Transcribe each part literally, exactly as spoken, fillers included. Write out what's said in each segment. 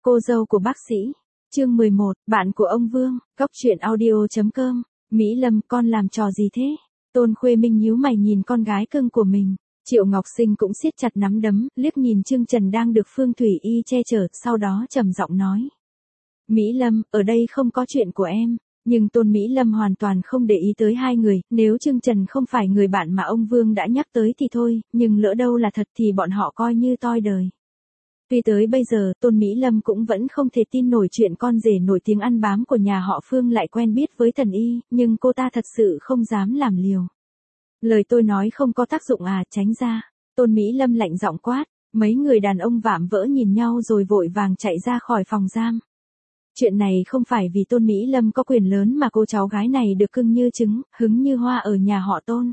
Cô dâu của bác sĩ. Chương mười một, bạn của ông Vương, Cóc truyện audio chấm com. Mỹ Lâm, con làm trò gì thế? Tôn Khuê Minh nhíu mày nhìn con gái cưng của mình. Triệu Ngọc Sinh cũng siết chặt nắm đấm, liếc nhìn Trương Trần đang được Phương Thủy Y che chở, sau đó trầm giọng nói. Mỹ Lâm, ở đây không có chuyện của em. Nhưng Tôn Mỹ Lâm hoàn toàn không để ý tới hai người, nếu Trương Trần không phải người bạn mà ông Vương đã nhắc tới thì thôi, nhưng lỡ đâu là thật thì bọn họ coi như toi đời. Tuy tới bây giờ, Tôn Mỹ Lâm cũng vẫn không thể tin nổi chuyện con rể nổi tiếng ăn bám của nhà họ Phương lại quen biết với thần y, nhưng cô ta thật sự không dám làm liều. Lời tôi nói không có tác dụng à, tránh ra. Tôn Mỹ Lâm lạnh giọng quát, mấy người đàn ông vạm vỡ nhìn nhau rồi vội vàng chạy ra khỏi phòng giam. Chuyện này không phải vì Tôn Mỹ Lâm có quyền lớn mà cô cháu gái này được cưng như trứng, hứng như hoa ở nhà họ Tôn.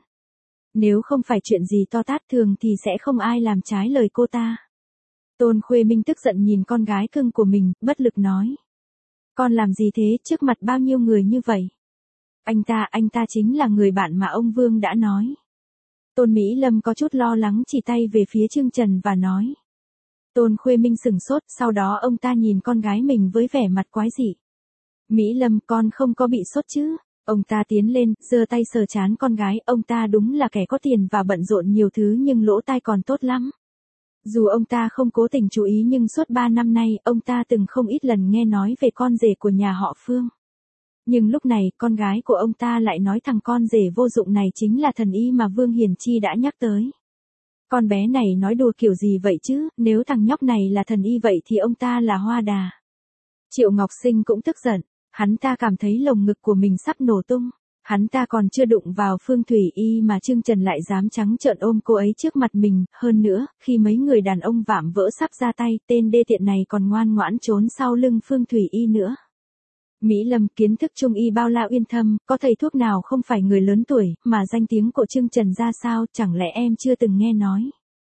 Nếu không phải chuyện gì to tát thường thì sẽ không ai làm trái lời cô ta. Tôn Khuê Minh tức giận nhìn con gái cưng của mình, bất lực nói. Con làm gì thế trước mặt bao nhiêu người như vậy? Anh ta, anh ta chính là người bạn mà ông Vương đã nói. Tôn Mỹ Lâm có chút lo lắng chỉ tay về phía Trương Trần và nói. Tôn Khuê Minh sửng sốt, sau đó ông ta nhìn con gái mình với vẻ mặt quái dị. Mỹ Lâm, con không có bị sốt chứ? Ông ta tiến lên, giơ tay sờ trán con gái, ông ta đúng là kẻ có tiền và bận rộn nhiều thứ nhưng lỗ tai còn tốt lắm. Dù ông ta không cố tình chú ý nhưng suốt ba năm nay, ông ta từng không ít lần nghe nói về con rể của nhà họ Phương. Nhưng lúc này, con gái của ông ta lại nói thằng con rể vô dụng này chính là thần y mà Vương Hiền Chi đã nhắc tới. Con bé này nói đùa kiểu gì vậy chứ, nếu thằng nhóc này là thần y vậy thì ông ta là hoa đà. Triệu Ngọc Sinh cũng tức giận, hắn ta cảm thấy lồng ngực của mình sắp nổ tung. Hắn ta còn chưa đụng vào Phương Thủy Y mà Trương Trần lại dám trắng trợn ôm cô ấy trước mặt mình, hơn nữa, khi mấy người đàn ông vạm vỡ sắp ra tay, tên đê tiện này còn ngoan ngoãn trốn sau lưng Phương Thủy Y nữa. Mỹ Lâm, kiến thức trung y bao la uyên thâm, có thầy thuốc nào không phải người lớn tuổi, mà danh tiếng của Trương Trần ra sao, chẳng lẽ em chưa từng nghe nói.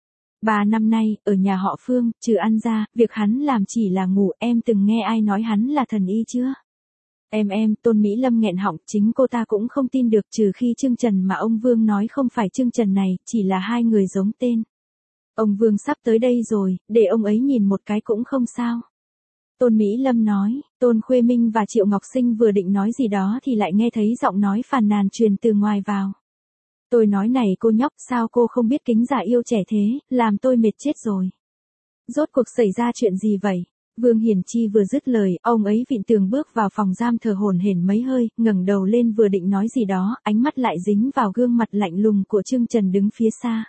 Ba năm nay, ở nhà họ Phương, trừ ăn ra, việc hắn làm chỉ là ngủ, em từng nghe ai nói hắn là thần y chưa? Em em, Tôn Mỹ Lâm nghẹn họng, chính cô ta cũng không tin được trừ khi Trương Trần mà ông Vương nói không phải Trương Trần này, chỉ là hai người giống tên. Ông Vương sắp tới đây rồi, để ông ấy nhìn một cái cũng không sao. Tôn Mỹ Lâm nói, Tôn Khuê Minh và Triệu Ngọc Sinh vừa định nói gì đó thì lại nghe thấy giọng nói phàn nàn truyền từ ngoài vào. Tôi nói này cô nhóc, sao cô không biết kính già yêu trẻ thế, làm tôi mệt chết rồi. Rốt cuộc xảy ra chuyện gì vậy? Vương Hiền Chi vừa dứt lời, ông ấy vịn tường bước vào phòng giam thở hổn hển mấy hơi, ngẩng đầu lên vừa định nói gì đó, ánh mắt lại dính vào gương mặt lạnh lùng của Trương Trần đứng phía xa.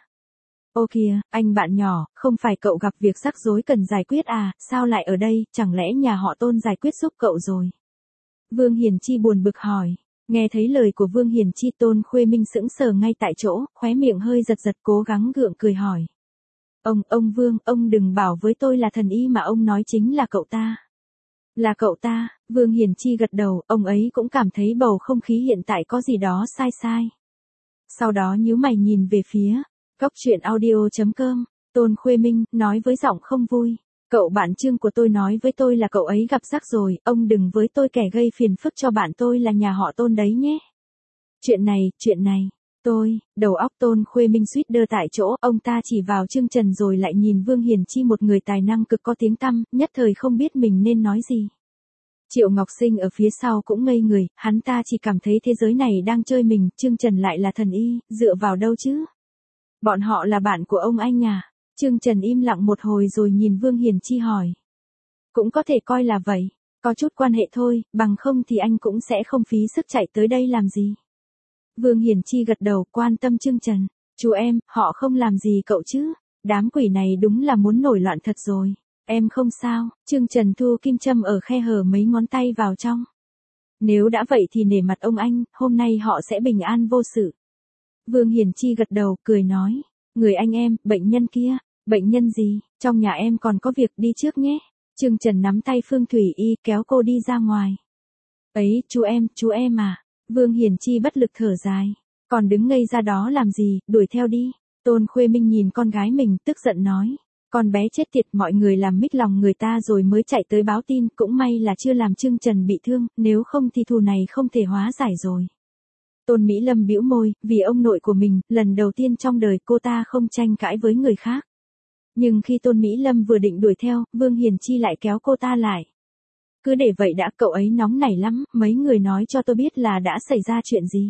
Ô kìa, anh bạn nhỏ, không phải cậu gặp việc rắc rối cần giải quyết à, sao lại ở đây, chẳng lẽ nhà họ Tôn giải quyết giúp cậu rồi? Vương Hiền Chi buồn bực hỏi. Nghe thấy lời của Vương Hiền Chi, Tôn Khuê Minh sững sờ ngay tại chỗ, khóe miệng hơi giật giật cố gắng gượng cười hỏi. Ông, ông Vương, ông đừng bảo với tôi là thần y mà ông nói chính là cậu ta. Là cậu ta, Vương Hiền Chi gật đầu, ông ấy cũng cảm thấy bầu không khí hiện tại có gì đó sai sai. Sau đó nhíu mày nhìn về phía, Cóc truyện audio chấm com, Tôn Khuê Minh, nói với giọng không vui. Cậu bạn Trương của tôi nói với tôi là cậu ấy gặp rắc rồi, ông đừng với tôi kẻ gây phiền phức cho bạn tôi là nhà họ Tôn đấy nhé. Chuyện này, chuyện này. Tôi, đầu óc Tôn Khuê Minh suýt đơ tại chỗ, ông ta chỉ vào Trương Trần rồi lại nhìn Vương Hiền Chi, một người tài năng cực có tiếng tăm, nhất thời không biết mình nên nói gì. Triệu Ngọc Sinh ở phía sau cũng ngây người, hắn ta chỉ cảm thấy thế giới này đang chơi mình, Trương Trần lại là thần y, dựa vào đâu chứ? Bọn họ là bạn của ông anh à? Trương Trần im lặng một hồi rồi nhìn Vương Hiền Chi hỏi. Cũng có thể coi là vậy, có chút quan hệ thôi, bằng không thì anh cũng sẽ không phí sức chạy tới đây làm gì. Vương Hiền Chi gật đầu, quan tâm Trương Trần. Chú em, họ không làm gì cậu chứ? Đám quỷ này đúng là muốn nổi loạn thật rồi. Em không sao. Trương Trần thu kim châm ở khe hở mấy ngón tay vào trong. Nếu đã vậy thì nể mặt ông anh, hôm nay họ sẽ bình an vô sự. Vương Hiền Chi gật đầu, cười nói. Người anh em, bệnh nhân kia. Bệnh nhân gì? Trong nhà em còn có việc, đi trước nhé. Trương Trần nắm tay Phương Thủy Y kéo cô đi ra ngoài. Ấy, chú em, chú em à. Vương Hiền Chi bất lực thở dài. Còn đứng ngây ra đó làm gì, đuổi theo đi. Tôn Khuê Minh nhìn con gái mình, tức giận nói. Con bé chết tiệt, mọi người làm mít lòng người ta rồi mới chạy tới báo tin, cũng may là chưa làm Trương Trần bị thương, nếu không thì thù này không thể hóa giải rồi. Tôn Mỹ Lâm bĩu môi, vì ông nội của mình, lần đầu tiên trong đời cô ta không tranh cãi với người khác. Nhưng khi Tôn Mỹ Lâm vừa định đuổi theo, Vương Hiền Chi lại kéo cô ta lại. Cứ để vậy đã, cậu ấy nóng nảy lắm, mấy người nói cho tôi biết là đã xảy ra chuyện gì.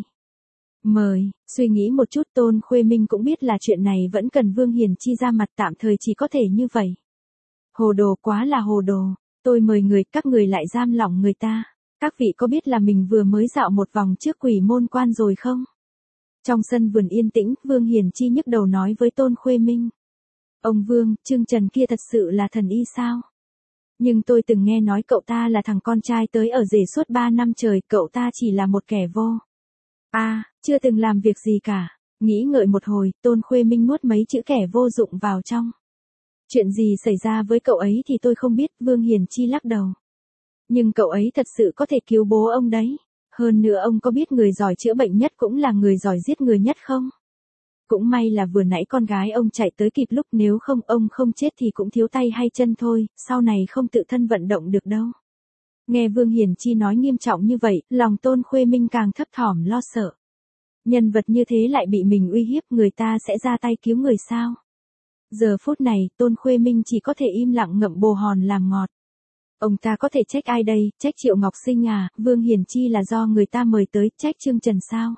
Mời, suy nghĩ một chút, Tôn Khuê Minh cũng biết là chuyện này vẫn cần Vương Hiền Chi ra mặt, tạm thời chỉ có thể như vậy. Hồ đồ, quá là hồ đồ, tôi mời người, các người lại giam lỏng người ta. Các vị có biết là mình vừa mới dạo một vòng trước Quỷ Môn Quan rồi không? Trong sân vườn yên tĩnh, Vương Hiền Chi nhức đầu nói với Tôn Khuê Minh. Ông Vương, Trương Trần kia thật sự là thần y sao? Nhưng tôi từng nghe nói cậu ta là thằng con trai tới ở rể suốt ba năm trời, cậu ta chỉ là một kẻ vô. À, chưa từng làm việc gì cả. Nghĩ ngợi một hồi, Tôn Khuê Minh nuốt mấy chữ kẻ vô dụng vào trong. Chuyện gì xảy ra với cậu ấy thì tôi không biết, Vương Hiền Chi lắc đầu. Nhưng cậu ấy thật sự có thể cứu bố ông đấy. Hơn nữa ông có biết người giỏi chữa bệnh nhất cũng là người giỏi giết người nhất không? Cũng may là vừa nãy con gái ông chạy tới kịp lúc, nếu không ông không chết thì cũng thiếu tay hay chân thôi, sau này không tự thân vận động được đâu. Nghe Vương Hiền Chi nói nghiêm trọng như vậy, lòng Tôn Khuê Minh càng thấp thỏm lo sợ. Nhân vật như thế lại bị mình uy hiếp, người ta sẽ ra tay cứu người sao? Giờ phút này, Tôn Khuê Minh chỉ có thể im lặng ngậm bồ hòn làm ngọt. Ông ta có thể trách ai đây, trách Triệu Ngọc Sinh à, Vương Hiền Chi là do người ta mời tới, trách Trương Trần sao?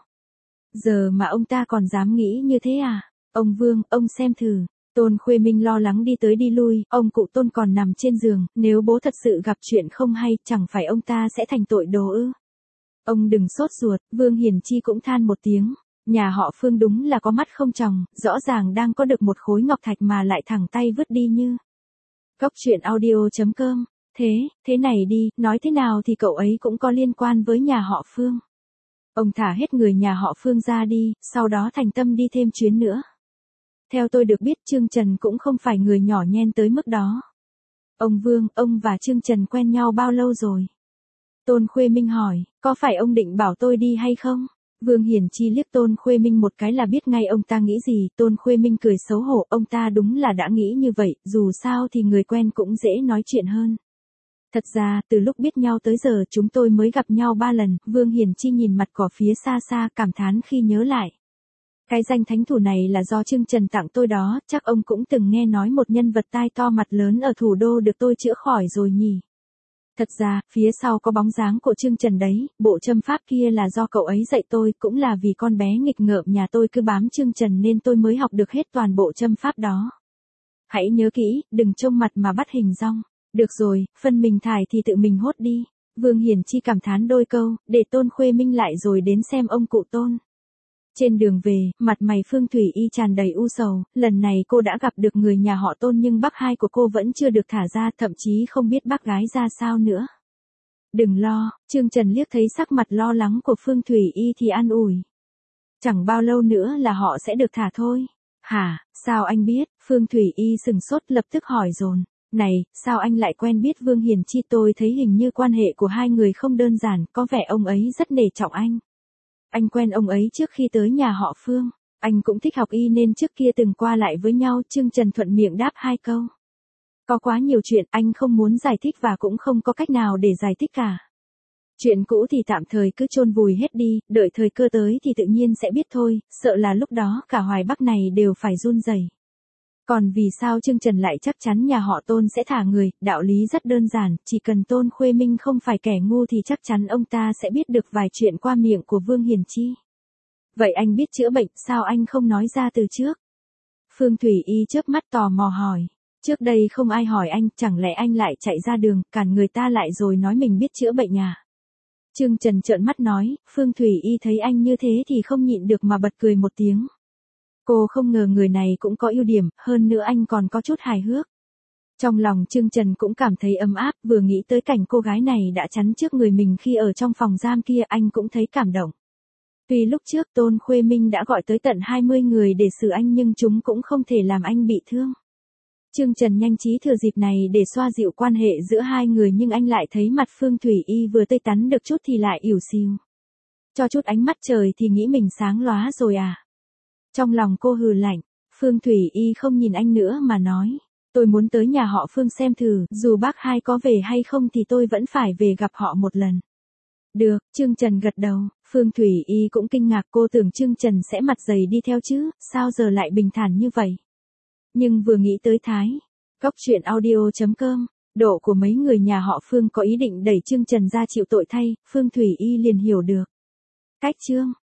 Giờ mà ông ta còn dám nghĩ như thế à? Ông Vương, ông xem thử. Tôn Khuê Minh lo lắng đi tới đi lui, ông cụ Tôn còn nằm trên giường, nếu bố thật sự gặp chuyện không hay, chẳng phải ông ta sẽ thành tội đồ ư? Ông đừng sốt ruột, Vương Hiền Chi cũng than một tiếng. Nhà họ Phương đúng là có mắt không tròng, rõ ràng đang có được một khối ngọc thạch mà lại thẳng tay vứt đi như. Góc truyện audio chấm com. Thế, thế này đi, nói thế nào thì cậu ấy cũng có liên quan với nhà họ Phương. Ông thả hết người nhà họ Phương ra đi, sau đó thành tâm đi thêm chuyến nữa. Theo tôi được biết Trương Trần cũng không phải người nhỏ nhen tới mức đó. Ông Vương, ông và Trương Trần quen nhau bao lâu rồi? Tôn Khuê Minh hỏi, có phải ông định bảo tôi đi hay không? Vương Hiền Chi liếc Tôn Khuê Minh một cái là biết ngay ông ta nghĩ gì, Tôn Khuê Minh cười xấu hổ, ông ta đúng là đã nghĩ như vậy, dù sao thì người quen cũng dễ nói chuyện hơn. Thật ra, từ lúc biết nhau tới giờ chúng tôi mới gặp nhau ba lần, Vương Hiền Chi nhìn mặt cỏ phía xa xa cảm thán khi nhớ lại. Cái danh thánh thủ này là do Trương Trần tặng tôi đó, chắc ông cũng từng nghe nói một nhân vật tai to mặt lớn ở thủ đô được tôi chữa khỏi rồi nhỉ. Thật ra, phía sau có bóng dáng của Trương Trần đấy, bộ châm pháp kia là do cậu ấy dạy tôi, cũng là vì con bé nghịch ngợm nhà tôi cứ bám Trương Trần nên tôi mới học được hết toàn bộ châm pháp đó. Hãy nhớ kỹ, đừng trông mặt mà bắt hình dong. Được rồi, phân mình thải thì tự mình hốt đi. Vương Hiền Chi cảm thán đôi câu, để Tôn Khuê Minh lại rồi đến xem ông cụ Tôn. Trên đường về, mặt mày Phương Thủy Y tràn đầy u sầu, lần này cô đã gặp được người nhà họ Tôn nhưng bác hai của cô vẫn chưa được thả ra, thậm chí không biết bác gái ra sao nữa. Đừng lo, Trương Trần liếc thấy sắc mặt lo lắng của Phương Thủy Y thì an ủi. Chẳng bao lâu nữa là họ sẽ được thả thôi. Hả, sao anh biết? Phương Thủy Y sừng sốt lập tức hỏi dồn. Này, sao anh lại quen biết Vương Hiền Chi? Tôi thấy hình như quan hệ của hai người không đơn giản, có vẻ ông ấy rất nể trọng anh. Anh quen ông ấy trước khi tới nhà họ Phương. Anh cũng thích học y nên trước kia từng qua lại với nhau, Trương Trần thuận miệng đáp hai câu. Có quá nhiều chuyện anh không muốn giải thích và cũng không có cách nào để giải thích cả. Chuyện cũ thì tạm thời cứ chôn vùi hết đi, đợi thời cơ tới thì tự nhiên sẽ biết thôi, sợ là lúc đó cả Hoài Bắc này đều phải run rẩy. Còn vì sao Trương Trần lại chắc chắn nhà họ Tôn sẽ thả người, đạo lý rất đơn giản, chỉ cần Tôn Khuê Minh không phải kẻ ngu thì chắc chắn ông ta sẽ biết được vài chuyện qua miệng của Vương Hiền Chi. Vậy anh biết chữa bệnh, sao anh không nói ra từ trước? Phương Thủy Y chớp mắt tò mò hỏi. Trước đây không ai hỏi anh, chẳng lẽ anh lại chạy ra đường, cản người ta lại rồi nói mình biết chữa bệnh à? Trương Trần trợn mắt nói, Phương Thủy Y thấy anh như thế thì không nhịn được mà bật cười một tiếng. Cô không ngờ người này cũng có ưu điểm, hơn nữa anh còn có chút hài hước. Trong lòng Trương Trần cũng cảm thấy ấm áp, vừa nghĩ tới cảnh cô gái này đã chắn trước người mình khi ở trong phòng giam kia anh cũng thấy cảm động. Tuy lúc trước Tôn Khuê Minh đã gọi tới tận hai mươi người để xử anh nhưng chúng cũng không thể làm anh bị thương. Trương Trần nhanh trí thừa dịp này để xoa dịu quan hệ giữa hai người nhưng anh lại thấy mặt Phương Thủy Y vừa tươi tắn được chút thì lại ỉu xìu. Cho chút ánh mắt trời thì nghĩ mình sáng lóa rồi à. Trong lòng cô hừ lạnh, Phương Thủy Y không nhìn anh nữa mà nói, tôi muốn tới nhà họ Phương xem thử, dù bác hai có về hay không thì tôi vẫn phải về gặp họ một lần. Được, Trương Trần gật đầu, Phương Thủy Y cũng kinh ngạc, cô tưởng Trương Trần sẽ mặt dày đi theo chứ, sao giờ lại bình thản như vậy. Nhưng vừa nghĩ tới Thái, Cóc truyện audio chấm com, độ của mấy người nhà họ Phương có ý định đẩy Trương Trần ra chịu tội thay, Phương Thủy Y liền hiểu được. Cách chương